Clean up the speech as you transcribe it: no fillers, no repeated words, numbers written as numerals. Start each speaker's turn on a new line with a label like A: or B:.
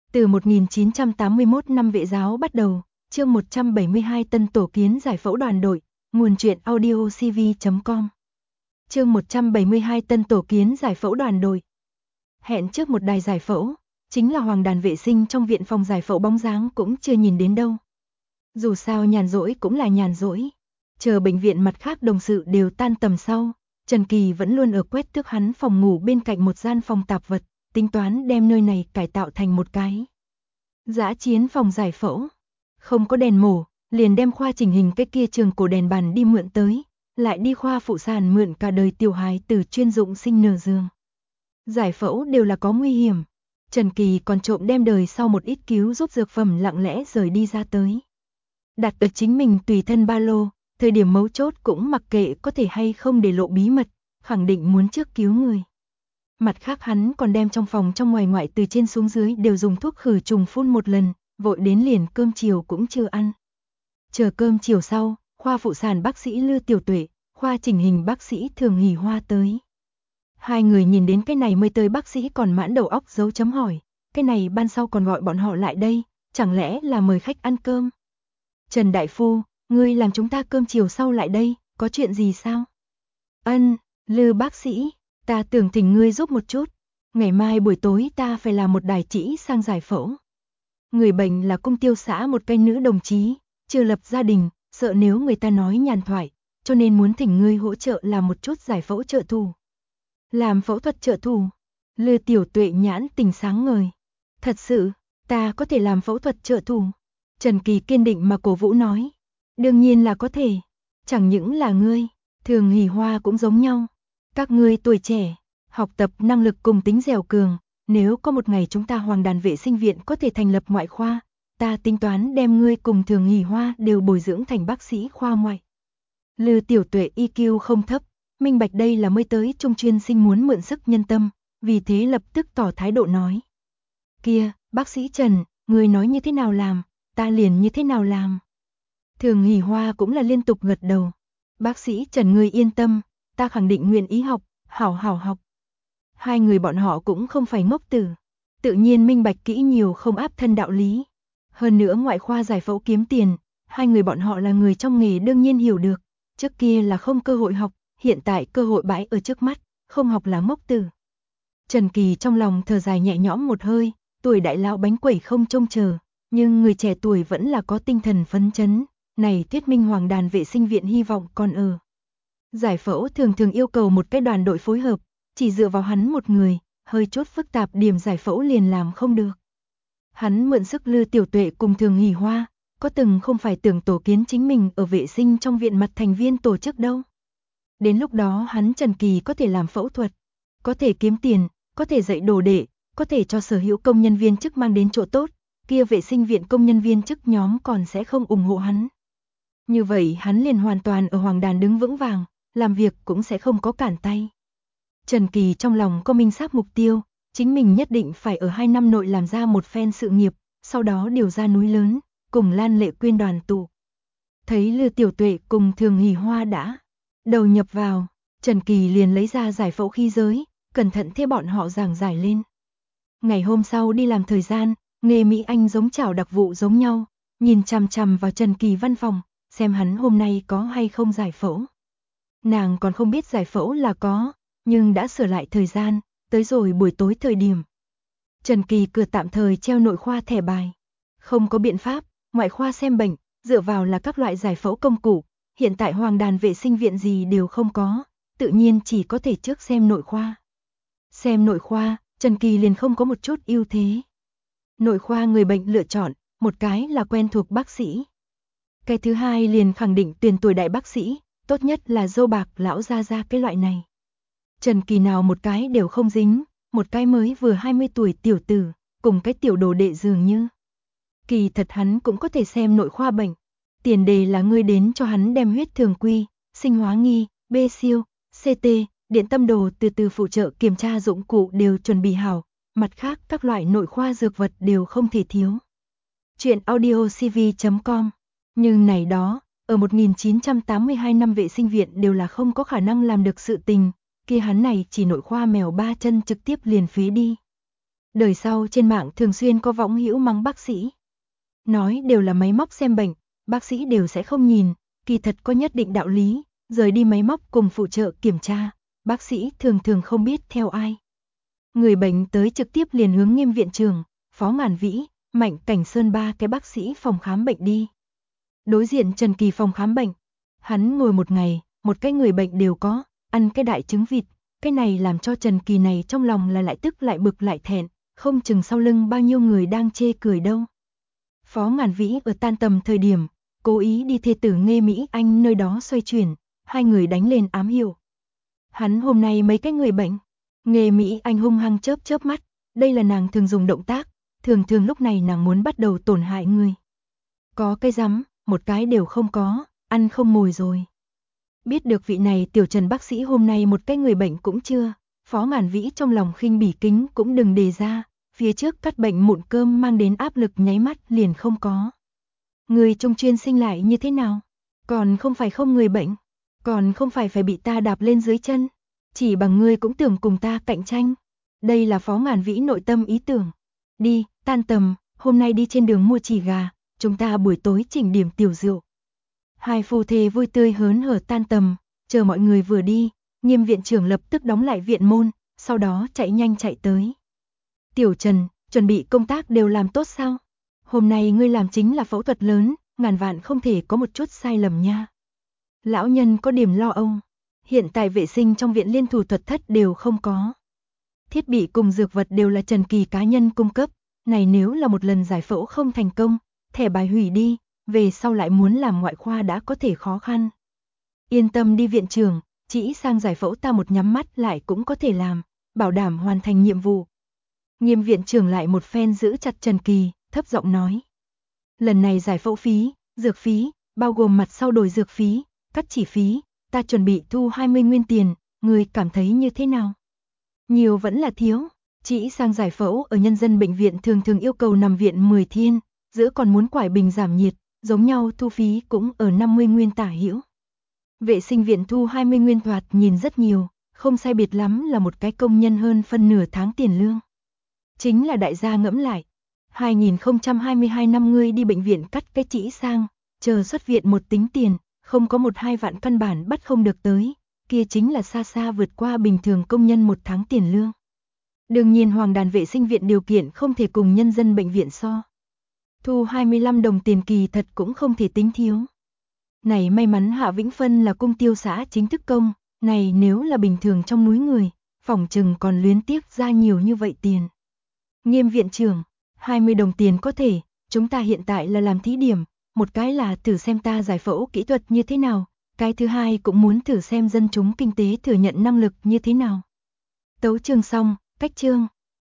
A: Từ 1981 năm Vệ giáo bắt đầu, chương 172 Tân tổ kiến giải phẫu đoàn đội, nguồn truyện audio cv.com. Chương 172 Tân tổ kiến giải phẫu đoàn đội. Hẹn trước một đài giải phẫu, chính là hoàng đàn vệ sinh trong viện phòng giải phẫu bóng dáng cũng chưa nhìn đến đâu. Dù sao nhàn rỗi cũng là nhàn rỗi. Chờ bệnh viện mặt khác đồng sự đều tan tầm sau, Trần Kỳ vẫn luôn ở quét tước hắn phòng ngủ bên cạnh một gian phòng tạp vật, tính toán đem nơi này cải tạo thành một cái dã chiến phòng giải phẫu. Không có đèn mổ, liền đem khoa chỉnh hình cái kia trường cổ đèn bàn đi mượn tới, lại đi khoa phụ sản mượn cả đời tiểu hài từ chuyên dụng sinh nở giường. Giải phẫu đều là có nguy hiểm. Trần Kỳ còn trộm đem đời sau một ít cứu giúp dược phẩm lặng lẽ rời đi ra tới. Đặt ở chính mình tùy thân ba lô, thời điểm mấu chốt cũng mặc kệ có thể hay không để lộ bí mật, khẳng định muốn trước cứu người. Mặt khác hắn còn đem trong phòng trong ngoài ngoại từ trên xuống dưới đều dùng thuốc khử trùng phun một lần, vội đến liền cơm chiều cũng chưa ăn. Chờ cơm chiều sau, khoa phụ sản bác sĩ Lư Tiểu Tuệ, khoa chỉnh hình bác sĩ Thường Hỷ Hoa tới. Hai người nhìn đến cái này mới tới bác sĩ còn mãn đầu óc dấu chấm hỏi, cái này ban sau còn gọi bọn họ lại đây, chẳng lẽ là mời khách ăn cơm? Trần Đại Phu, ngươi làm chúng ta cơm chiều sau lại đây, có chuyện gì sao? Ân, Lư bác sĩ, ta tưởng thỉnh ngươi giúp một chút, ngày mai buổi tối ta phải làm một đài chỉ sang giải phẫu. Người bệnh là Cung Tiêu xã một cái nữ đồng chí, chưa lập gia đình, sợ nếu người ta nói nhàn thoại, cho nên muốn thỉnh ngươi hỗ trợ làm một chút giải phẫu trợ thủ. Làm phẫu thuật trợ thủ? Lư Tiểu Tuệ nhãn tình sáng ngời. Thật sự, ta có thể làm phẫu thuật trợ thủ? Trần Kỳ kiên định mà cổ vũ nói. Đương nhiên là có thể, chẳng những là ngươi, Thường Hỷ Hoa cũng giống nhau. Các ngươi tuổi trẻ, học tập năng lực cùng tính dẻo cường, nếu có một ngày chúng ta hoàng đàn vệ sinh viện có thể thành lập ngoại khoa, ta tính toán đem ngươi cùng Thường Hỷ Hoa đều bồi dưỡng thành bác sĩ khoa ngoại. Lư Tiểu Tuệ IQ không thấp, minh bạch đây là mới tới trung chuyên sinh muốn mượn sức nhân tâm, vì thế lập tức tỏ thái độ nói. Kia, bác sĩ Trần, ngươi nói như thế nào làm, ta liền như thế nào làm. Thường Hỷ Hoa cũng là liên tục gật đầu. Bác sĩ Trần ngươi yên tâm, ta khẳng định nguyện ý học, hảo học. Hai người bọn họ cũng không phải ngốc tử, tự nhiên minh bạch kỹ nhiều không áp thân đạo lý. Hơn nữa ngoại khoa giải phẫu kiếm tiền, hai người bọn họ là người trong nghề đương nhiên hiểu được, trước kia là không cơ hội học, hiện tại cơ hội bãi ở trước mắt, không học là ngốc tử. Trần Kỳ trong lòng thở dài nhẹ nhõm một hơi, tuổi đại lão bánh quẩy không trông chờ, nhưng người trẻ tuổi vẫn là có tinh thần phấn chấn, này thuyết minh hoàng đàn vệ sinh viện hy vọng còn ở. Giải phẫu thường thường yêu cầu một cái đoàn đội phối hợp, chỉ dựa vào hắn một người, hơi chút phức tạp điểm giải phẫu liền làm không được. Hắn mượn sức Lư Tiểu Tuệ cùng Thường Hỷ Hoa, có từng không phải tưởng tổ kiến chính mình ở vệ sinh trong viện mặt thành viên tổ chức đâu. Đến lúc đó hắn Trần Kỳ có thể làm phẫu thuật, có thể kiếm tiền, có thể dạy đồ đệ, có thể cho sở hữu công nhân viên chức mang đến chỗ tốt, kia vệ sinh viện công nhân viên chức nhóm còn sẽ không ủng hộ hắn. Như vậy hắn liền hoàn toàn ở hoàng đàn đứng vững vàng, làm việc cũng sẽ không có cản tay. Trần Kỳ trong lòng có minh xác mục tiêu, chính mình nhất định phải ở 2 năm nội làm ra một phen sự nghiệp, sau đó điều ra núi lớn, cùng Lan Lệ Quyên đoàn tụ. Thấy Lư Tiểu Tuệ cùng Thường Hỷ Hoa đã đầu nhập vào, Trần Kỳ liền lấy ra giải phẫu khí giới, cẩn thận thế bọn họ giảng giải lên. Ngày hôm sau đi làm thời gian, nghề Mỹ Anh giống chảo đặc vụ giống nhau, nhìn chằm chằm vào Trần Kỳ văn phòng, xem hắn hôm nay có hay không giải phẫu. Nàng còn không biết giải phẫu là có, nhưng đã sửa lại thời gian, tới rồi buổi tối thời điểm. Trần Kỳ cửa tạm thời treo nội khoa thẻ bài. Không có biện pháp, ngoại khoa xem bệnh, dựa vào là các loại giải phẫu công cụ, hiện tại hoàng đàn vệ sinh viện gì đều không có, tự nhiên chỉ có thể trước xem nội khoa. Xem nội khoa, Trần Kỳ liền không có một chút ưu thế. Nội khoa người bệnh lựa chọn, một cái là quen thuộc bác sĩ. Cái thứ hai liền khẳng định tuyển tuổi đại bác sĩ, tốt nhất là dâu bạc lão gia gia cái loại này. Trần Kỳ nào một cái đều không dính, một cái mới vừa 20 tuổi tiểu tử, cùng cái tiểu đồ đệ dường như. Kỳ thật hắn cũng có thể xem nội khoa bệnh. Tiền đề là ngươi đến cho hắn đem huyết thường quy, sinh hóa nghi, B siêu, CT, điện tâm đồ từ từ phụ trợ kiểm tra dụng cụ đều chuẩn bị hảo, mặt khác các loại nội khoa dược vật đều không thể thiếu. Chuyện audio cv.com. Nhưng này đó, ở 1982 năm vệ sinh viện đều là không có khả năng làm được sự tình, kia hắn này chỉ nội khoa mèo ba chân trực tiếp liền phế đi. Đời sau trên mạng thường xuyên có võng hữu mắng bác sĩ. Nói đều là máy móc xem bệnh, bác sĩ đều sẽ không nhìn, kỳ thật có nhất định đạo lý, rời đi máy móc cùng phụ trợ kiểm tra, bác sĩ thường thường không biết theo ai. Người bệnh tới trực tiếp liền hướng Nghiêm viện trưởng, Phó Ngàn Vĩ, Mạnh Cảnh Sơn ba cái bác sĩ phòng khám bệnh đi. Đối diện Trần Kỳ phòng khám bệnh, hắn ngồi một ngày, một cái người bệnh đều có, ăn cái đại trứng vịt, cái này làm cho Trần Kỳ này trong lòng là lại tức lại bực lại thẹn, không chừng sau lưng bao nhiêu người đang chê cười đâu. Phó Ngàn Vĩ ở tan tầm thời điểm, cố ý đi thê tử Nghê Mỹ Anh nơi đó xoay chuyển, hai người đánh lên ám hiệu. Hắn hôm nay mấy cái người bệnh, Nghê Mỹ Anh hung hăng chớp chớp mắt, đây là nàng thường dùng động tác, thường thường lúc này nàng muốn bắt đầu tổn hại người. Có cái rắm, một cái đều không có, ăn không mồi rồi. Biết được vị này tiểu Trần bác sĩ hôm nay một cái người bệnh cũng chưa, Phó Ngàn Vĩ trong lòng khinh bỉ kính cũng đừng đề ra, phía trước cắt bệnh mụn cơm mang đến áp lực nháy mắt liền không có. Người trong chuyên sinh lại như thế nào? Còn không phải không người bệnh, còn không phải phải bị ta đạp lên dưới chân, chỉ bằng ngươi cũng tưởng cùng ta cạnh tranh. Đây là Phó Ngàn Vĩ nội tâm ý tưởng. Đi, tan tầm, hôm nay đi trên đường mua chỉ gà, chúng ta buổi tối chỉnh điểm tiểu rượu. Hai phu thê vui tươi hớn hở tan tầm, chờ mọi người vừa đi, Nghiêm viện trưởng lập tức đóng lại viện môn, sau đó chạy nhanh chạy tới. Tiểu Trần, chuẩn bị công tác đều làm tốt sao? Hôm nay ngươi làm chính là phẫu thuật lớn, ngàn vạn không thể có một chút sai lầm nha. Lão nhân có điểm lo âu, hiện tại vệ sinh trong viện liên thủ thuật thất đều không có. Thiết bị cùng dược vật đều là Trần Kỳ cá nhân cung cấp, này nếu là một lần giải phẫu không thành công, thẻ bài hủy đi, về sau lại muốn làm ngoại khoa đã có thể khó khăn. Yên tâm đi viện trưởng, chỉ sang giải phẫu ta một nhắm mắt lại cũng có thể làm, bảo đảm hoàn thành nhiệm vụ. Nghiêm viện trưởng lại một phen giữ chặt Trần Kỳ, thấp giọng nói. Lần này giải phẫu phí, dược phí, bao gồm mặt sau đổi dược phí, cắt chỉ phí, ta chuẩn bị thu 20 nguyên tiền, người cảm thấy như thế nào? Nhiều vẫn là thiếu, chỉ sang giải phẫu ở nhân dân bệnh viện thường thường yêu cầu nằm viện 10 thiên, giữa còn muốn quải bình giảm nhiệt, giống nhau thu phí cũng ở 50 nguyên tả hữu. Vệ sinh viện thu 20 nguyên thoạt nhìn rất nhiều, không sai biệt lắm là một cái công nhân hơn phân nửa tháng tiền lương. Chính là đại gia ngẫm lại, 2022 năm ngươi đi bệnh viện cắt cái chỉ sang, chờ xuất viện một tính tiền, không có 1-2 vạn căn bản bắt không được tới, kia chính là xa xa vượt qua bình thường công nhân một tháng tiền lương. Đương nhiên Hoàng Đàn vệ sinh viện điều kiện không thể cùng nhân dân bệnh viện so. Thu 25 đồng tiền kỳ thật cũng không thể tính thiếu. Này may mắn Hạ Vĩnh Phân là cung tiêu xã chính thức công, này nếu là bình thường trong núi người, phỏng chừng còn luyến tiếc ra nhiều như vậy tiền. Nghiêm viện trưởng, 20 đồng tiền có thể, chúng ta hiện tại là làm thí điểm, một cái là thử xem ta giải phẫu kỹ thuật như thế nào, cái thứ hai cũng muốn thử xem dân chúng kinh tế thừa nhận năng lực như thế nào. Tấu chương xong, cách chương.